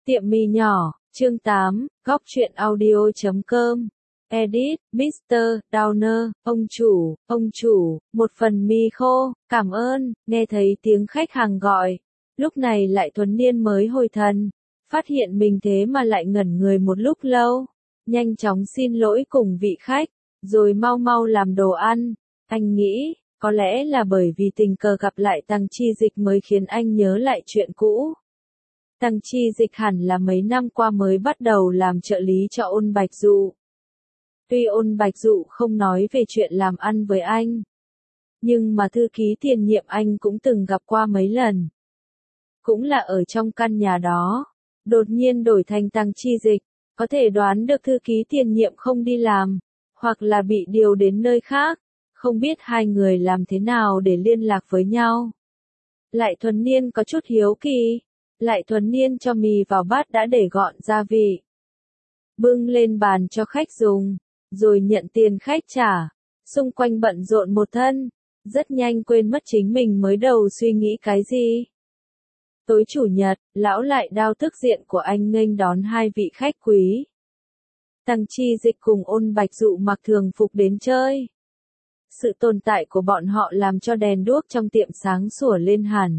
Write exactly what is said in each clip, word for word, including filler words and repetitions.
Tiệm mì nhỏ, chương tám, góc truyện audio chấm com. Edit, mít tơ Downer, ông chủ, ông chủ, một phần mì khô, cảm ơn, nghe thấy tiếng khách hàng gọi. Lúc này lại Thuấn Niên mới hồi thần, phát hiện mình thế mà lại ngẩn người một lúc lâu. Nhanh chóng xin lỗi cùng vị khách, rồi mau mau làm đồ ăn. Anh nghĩ, có lẽ là bởi vì tình cờ gặp lại Tăng Chi Dịch mới khiến anh nhớ lại chuyện cũ. Tăng Chi Dịch hẳn là mấy năm qua mới bắt đầu làm trợ lý cho Ôn Bạch Dụ. Tuy Ôn Bạch Dụ không nói về chuyện làm ăn với anh, nhưng mà thư ký tiền nhiệm anh cũng từng gặp qua mấy lần. Cũng là ở trong căn nhà đó, đột nhiên đổi thành Tăng Chi Dịch, có thể đoán được thư ký tiền nhiệm không đi làm, hoặc là bị điều đến nơi khác, không biết hai người làm thế nào để liên lạc với nhau. Lại Thuấn Niên có chút hiếu kỳ. Lại Thuấn Niên cho mì vào bát đã để gọn gia vị, bưng lên bàn cho khách dùng, rồi nhận tiền khách trả. Xung quanh bận rộn một thân, rất nhanh quên mất chính mình mới đầu suy nghĩ cái gì. Tối chủ nhật, lão Lại Đao thức diện của anh nghênh đón hai vị khách quý. Tăng Chi Dịch cùng Ôn Bạch Dụ mặc thường phục đến chơi. Sự tồn tại của bọn họ làm cho đèn đuốc trong tiệm sáng sủa lên hẳn.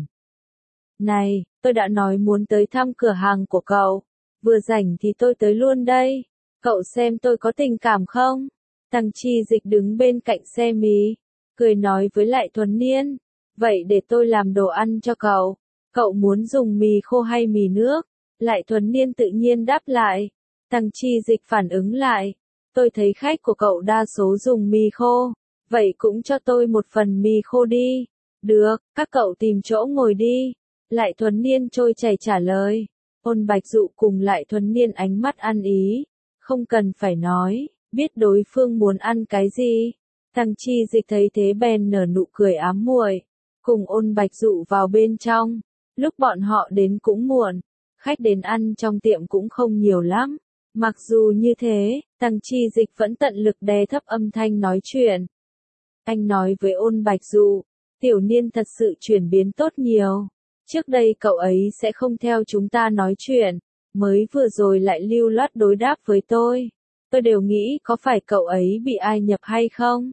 Này, tôi đã nói muốn tới thăm cửa hàng của cậu. Vừa rảnh thì tôi tới luôn đây. Cậu xem tôi có tình cảm không? Tăng Chi Dịch đứng bên cạnh xe mì, cười nói với Lại Thuấn Niên. Vậy để tôi làm đồ ăn cho cậu. Cậu muốn dùng mì khô hay mì nước? Lại Thuấn Niên tự nhiên đáp lại. Tăng Chi Dịch phản ứng lại. Tôi thấy khách của cậu đa số dùng mì khô. Vậy cũng cho tôi một phần mì khô đi. Được, các cậu tìm chỗ ngồi đi. Lại Thuấn Niên trôi chảy trả lời. Ôn Bạch Dụ cùng Lại Thuấn Niên ánh mắt ăn ý. Không cần phải nói, biết đối phương muốn ăn cái gì. Tăng Chi Dịch thấy thế bèn nở nụ cười ám muội, cùng Ôn Bạch Dụ vào bên trong. Lúc bọn họ đến cũng muộn, khách đến ăn trong tiệm cũng không nhiều lắm. Mặc dù như thế, Tăng Chi Dịch vẫn tận lực đè thấp âm thanh nói chuyện. Anh nói với Ôn Bạch Dụ, Tiểu Niên thật sự chuyển biến tốt nhiều. Trước đây cậu ấy sẽ không theo chúng ta nói chuyện, mới vừa rồi lại lưu loát đối đáp với tôi. Tôi đều nghĩ có phải cậu ấy bị ai nhập hay không?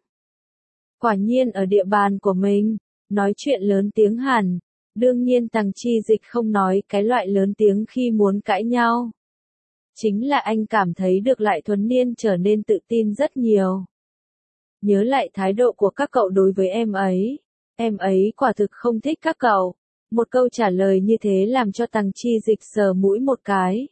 Quả nhiên ở địa bàn của mình, nói chuyện lớn tiếng hẳn. Đương nhiên Tăng Chi Dịch không nói cái loại lớn tiếng khi muốn cãi nhau. Chính là anh cảm thấy được Lại Thuấn Niên trở nên tự tin rất nhiều. Nhớ lại thái độ của các cậu đối với em ấy. Em ấy quả thực không thích các cậu. Một câu trả lời như thế làm cho Tăng Chi Dịch sờ mũi một cái.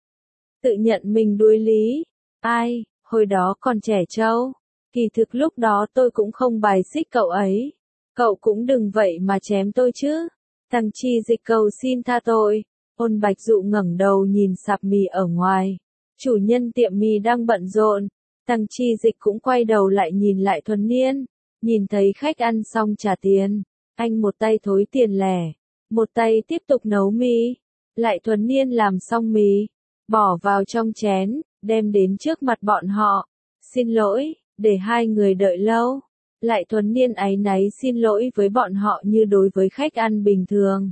Tự nhận mình đuối lý. Ai, hồi đó còn trẻ trâu. Kỳ thực lúc đó tôi cũng không bài xích cậu ấy. Cậu cũng đừng vậy mà chém tôi chứ. Tăng Chi Dịch cầu xin tha tội. Ôn Bạch Dụ ngẩng đầu nhìn sạp mì ở ngoài. Chủ nhân tiệm mì đang bận rộn. Tăng Chi Dịch cũng quay đầu lại nhìn Lại Thuấn Niên. Nhìn thấy khách ăn xong trả tiền. Anh một tay thối tiền lẻ, một tay tiếp tục nấu mì. Lại Thuấn Niên làm xong mì, bỏ vào trong chén, đem đến trước mặt bọn họ. Xin lỗi, để hai người đợi lâu. Lại Thuấn Niên áy náy xin lỗi với bọn họ như đối với khách ăn bình thường.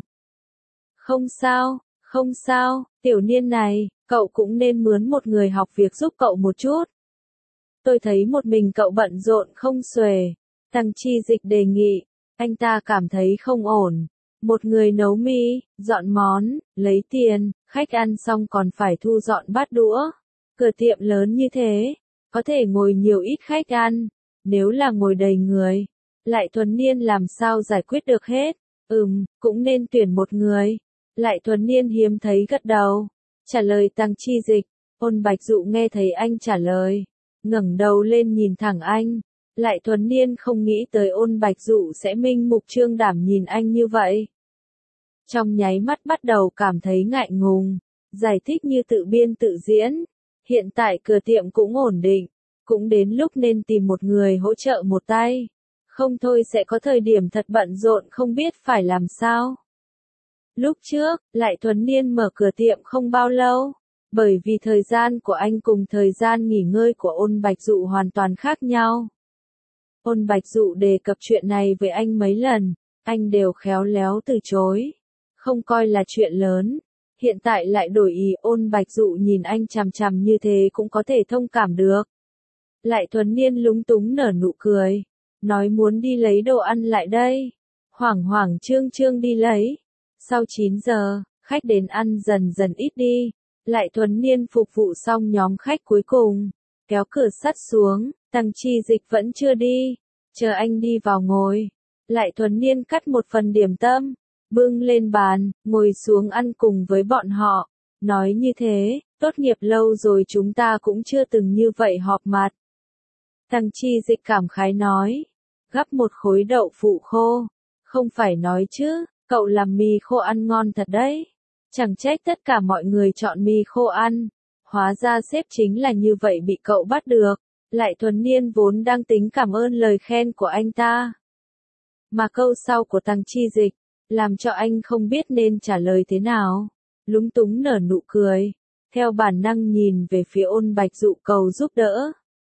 Không sao, không sao, Tiểu Niên này, cậu cũng nên mướn một người học việc giúp cậu một chút. Tôi thấy một mình cậu bận rộn không xuể. Tăng Chi Dịch đề nghị, anh ta cảm thấy không ổn. Một người nấu mì, dọn món, lấy tiền, khách ăn xong còn phải thu dọn bát đũa. Cửa tiệm lớn như thế, có thể ngồi nhiều ít khách ăn. Nếu là ngồi đầy người, Lại Thuấn Niên làm sao giải quyết được hết? Ừm, cũng nên tuyển một người. Lại Thuấn Niên hiếm thấy gật đầu, trả lời Tăng Chi Dịch. Ôn Bạch Dụ nghe thấy anh trả lời, ngẩng đầu lên nhìn thẳng anh. Lại Thuấn Niên không nghĩ tới Ôn Bạch Dụ sẽ minh mục trương đảm nhìn anh như vậy. Trong nháy mắt bắt đầu cảm thấy ngại ngùng, giải thích như tự biên tự diễn. Hiện tại cửa tiệm cũng ổn định, cũng đến lúc nên tìm một người hỗ trợ một tay. Không thôi sẽ có thời điểm thật bận rộn không biết phải làm sao. Lúc trước, Lại Thuấn Niên mở cửa tiệm không bao lâu. Bởi vì thời gian của anh cùng thời gian nghỉ ngơi của Ôn Bạch Dụ hoàn toàn khác nhau. Ôn Bạch Dụ đề cập chuyện này với anh mấy lần, anh đều khéo léo từ chối. Không coi là chuyện lớn. hiện tại lại đổi ý. Ôn Bạch Dụ nhìn anh chằm chằm như thế cũng có thể thông cảm được. Lại Thuần Niên lúng túng nở nụ cười, nói muốn đi lấy đồ ăn lại đây. Hoảng hoảng trương trương đi lấy. Sau chín giờ, khách đến ăn dần dần ít đi. Lại Thuần Niên phục vụ xong nhóm khách cuối cùng, kéo cửa sắt xuống. Tăng Chi Dịch vẫn chưa đi, chờ anh đi vào ngồi. Lại Thuần Niên cắt một phần điểm tâm, bưng lên bàn, ngồi xuống ăn cùng với bọn họ. Nói như thế, tốt nghiệp lâu rồi chúng ta cũng chưa từng như vậy họp mặt. Tăng Chi Dịch cảm khái nói, gắp một khối đậu phụ khô. Không phải nói chứ, cậu làm mì khô ăn ngon thật đấy. Chẳng trách tất cả mọi người chọn mì khô ăn. Hóa ra sếp chính là như vậy bị cậu bắt được. Lại Thuần Niên vốn đang tính cảm ơn lời khen của anh ta. Mà câu sau của Tăng Chi Dịch, làm cho anh không biết nên trả lời thế nào. Lúng túng nở nụ cười, theo bản năng nhìn về phía Ôn Bạch Dụ cầu giúp đỡ.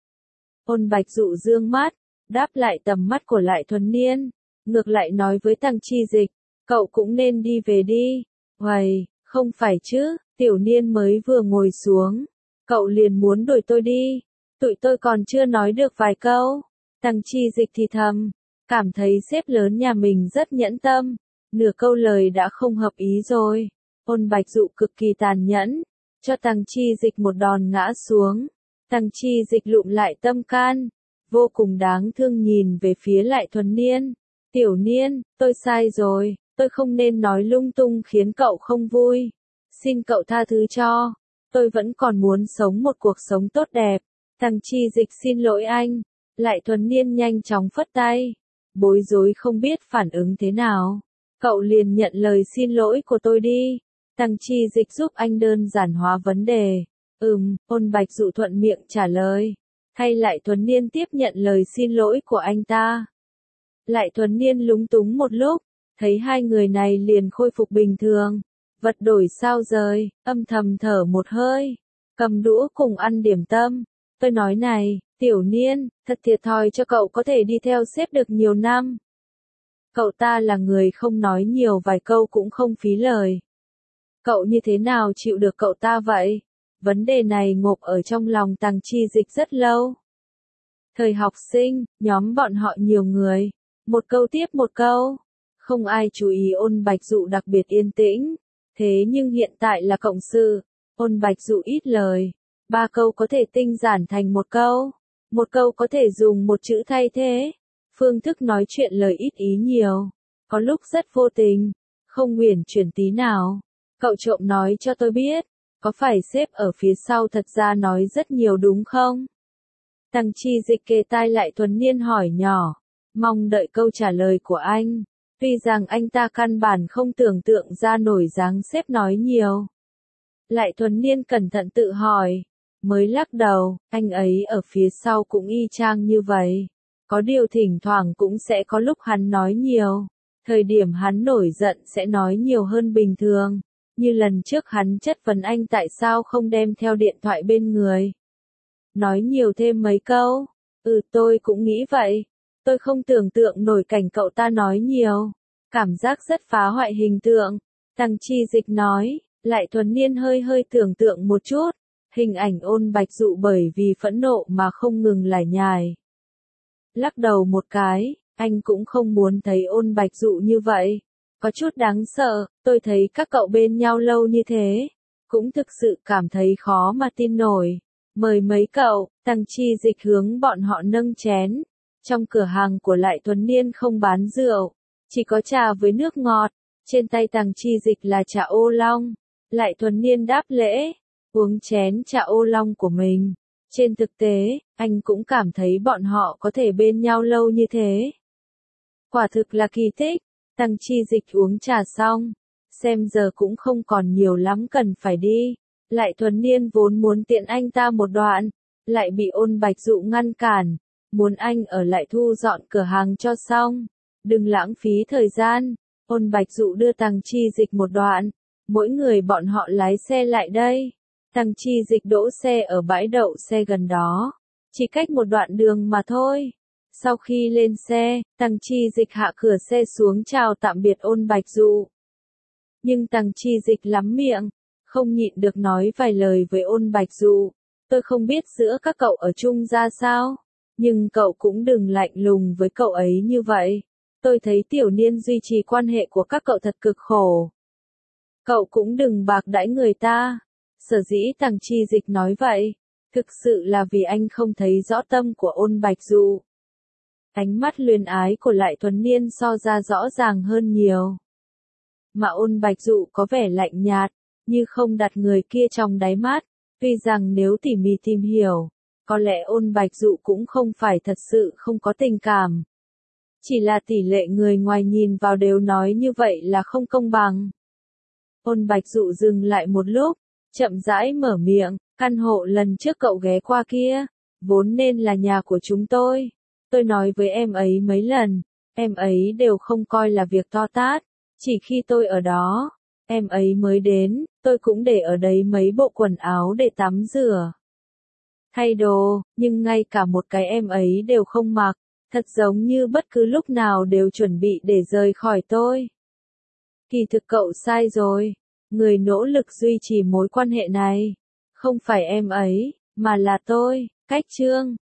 Ôn Bạch Dụ dương mắt, đáp lại tầm mắt của Lại Thuần Niên, ngược lại nói với Tăng Chi Dịch, cậu cũng nên đi về đi. Uầy, không phải chứ, Tiểu Niên mới vừa ngồi xuống, cậu liền muốn đuổi tôi đi. Tụi tôi còn chưa nói được vài câu. Tăng Chi Dịch thì thầm, cảm thấy sếp lớn nhà mình rất nhẫn tâm, nửa câu lời đã không hợp ý rồi. Ôn Bạch Dụ cực kỳ tàn nhẫn, cho Tăng Chi Dịch một đòn ngã xuống. Tăng Chi Dịch lụm lại tâm can, vô cùng đáng thương nhìn về phía Lại Thuần Niên. Tiểu Niên, tôi sai rồi, tôi không nên nói lung tung khiến cậu không vui. Xin cậu tha thứ cho, tôi vẫn còn muốn sống một cuộc sống tốt đẹp. Tăng Chi Dịch xin lỗi anh. Lại Thuần Niên nhanh chóng phất tay, bối rối không biết phản ứng thế nào. Cậu liền nhận lời xin lỗi của tôi đi. Tăng Chi Dịch giúp anh đơn giản hóa vấn đề. Ừm, Ôn Bạch Dụ thuận miệng trả lời. Hay Lại Thuần Niên tiếp nhận lời xin lỗi của anh ta. Lại Thuần Niên lúng túng một lúc, thấy hai người này liền khôi phục bình thường. Vật đổi sao rời, âm thầm thở một hơi, cầm đũa cùng ăn điểm tâm. Tôi nói này, Tiểu Niên, thật thiệt thòi cho cậu có thể đi theo sếp được nhiều năm. Cậu ta là người không nói nhiều vài câu cũng không phí lời. Cậu như thế nào chịu được cậu ta vậy? Vấn đề này ngộp ở trong lòng Tăng Chi Dịch rất lâu. Thời học sinh, nhóm bọn họ nhiều người, một câu tiếp một câu, không ai chú ý. Ôn Bạch Dụ đặc biệt yên tĩnh, thế nhưng hiện tại là cộng sự, Ôn Bạch Dụ ít lời, ba câu có thể tinh giản thành một câu, một câu có thể dùng một chữ thay thế. Phương thức nói chuyện lời ít ý nhiều, có lúc rất vô tình, không uyển chuyển tí nào. Cậu trộm nói cho tôi biết, có phải sếp ở phía sau thật ra nói rất nhiều đúng không? Tăng Chi Dịch kề tai Lại Thuần Niên hỏi nhỏ, mong đợi câu trả lời của anh. Tuy rằng anh ta căn bản không tưởng tượng ra nổi dáng sếp nói nhiều. Lại Thuần Niên cẩn thận tự hỏi, mới lắc đầu, anh ấy ở phía sau cũng y chang như vậy. Có điều thỉnh thoảng cũng sẽ có lúc hắn nói nhiều. Thời điểm hắn nổi giận sẽ nói nhiều hơn bình thường. Như lần trước hắn chất vấn anh tại sao không đem theo điện thoại bên người. Nói nhiều thêm mấy câu. Ừ, tôi cũng nghĩ vậy. Tôi không tưởng tượng nổi cảnh cậu ta nói nhiều. Cảm giác rất phá hoại hình tượng. Tăng Chi Dịch nói. Lại Thuần Niên hơi hơi tưởng tượng một chút. Hình ảnh Ôn Bạch Dụ bởi vì phẫn nộ mà không ngừng lải nhải. Lắc đầu một cái, anh cũng không muốn thấy Ôn Bạch Dụ như vậy. Có chút đáng sợ, tôi thấy các cậu bên nhau lâu như thế. Cũng thực sự cảm thấy khó mà tin nổi. Mời mấy cậu, Tăng Chi Dịch hướng bọn họ nâng chén. Trong cửa hàng của Lại Thuần Niên không bán rượu, chỉ có trà với nước ngọt. Trên tay Tăng Chi Dịch là trà ô long. Lại Thuần Niên đáp lễ, uống chén trà ô long của mình. Trên thực tế, anh cũng cảm thấy bọn họ có thể bên nhau lâu như thế. Quả thực là kỳ tích. Tăng Chi Dịch uống trà xong, xem giờ cũng không còn nhiều lắm cần phải đi. Lại Thuần Niên vốn muốn tiện anh ta một đoạn, lại bị Ôn Bạch Dụ ngăn cản, muốn anh ở lại thu dọn cửa hàng cho xong, đừng lãng phí thời gian. Ôn Bạch Dụ đưa Tăng Chi Dịch một đoạn, mỗi người bọn họ lái xe lại đây. Tăng Chi Dịch đỗ xe ở bãi đậu xe gần đó, chỉ cách một đoạn đường mà thôi. Sau khi lên xe, Tăng Chi Dịch hạ cửa xe xuống chào tạm biệt Ôn Bạch Dụ. Nhưng Tăng Chi Dịch lắm miệng, không nhịn được nói vài lời với Ôn Bạch Dụ. Tôi không biết giữa các cậu ở chung ra sao, nhưng cậu cũng đừng lạnh lùng với cậu ấy như vậy. Tôi thấy Tiểu Niên duy trì quan hệ của các cậu thật cực khổ. Cậu cũng đừng bạc đãi người ta. Sở dĩ Tằng Chi Dịch nói vậy, thực sự là vì anh không thấy rõ tâm của Ôn Bạch Dụ. Ánh mắt luyến ái của Lại Tuấn Niên so ra rõ ràng hơn nhiều. Mà Ôn Bạch Dụ có vẻ lạnh nhạt, như không đặt người kia trong đáy mắt. Tuy rằng nếu tỉ mỉ tìm hiểu, có lẽ Ôn Bạch Dụ cũng không phải thật sự không có tình cảm. Chỉ là tỷ lệ người ngoài nhìn vào đều nói như vậy là không công bằng. Ôn Bạch Dụ dừng lại một lúc, chậm rãi mở miệng, căn hộ lần trước cậu ghé qua kia, vốn nên là nhà của chúng tôi. Tôi nói với em ấy mấy lần, em ấy đều không coi là việc to tát, chỉ khi tôi ở đó, em ấy mới đến, tôi cũng để ở đấy mấy bộ quần áo để tắm rửa, thay đồ, nhưng ngay cả một cái em ấy đều không mặc, thật giống như bất cứ lúc nào đều chuẩn bị để rời khỏi tôi. Kỳ thực cậu sai rồi, người nỗ lực duy trì mối quan hệ này, không phải em ấy, mà là tôi. Cách chương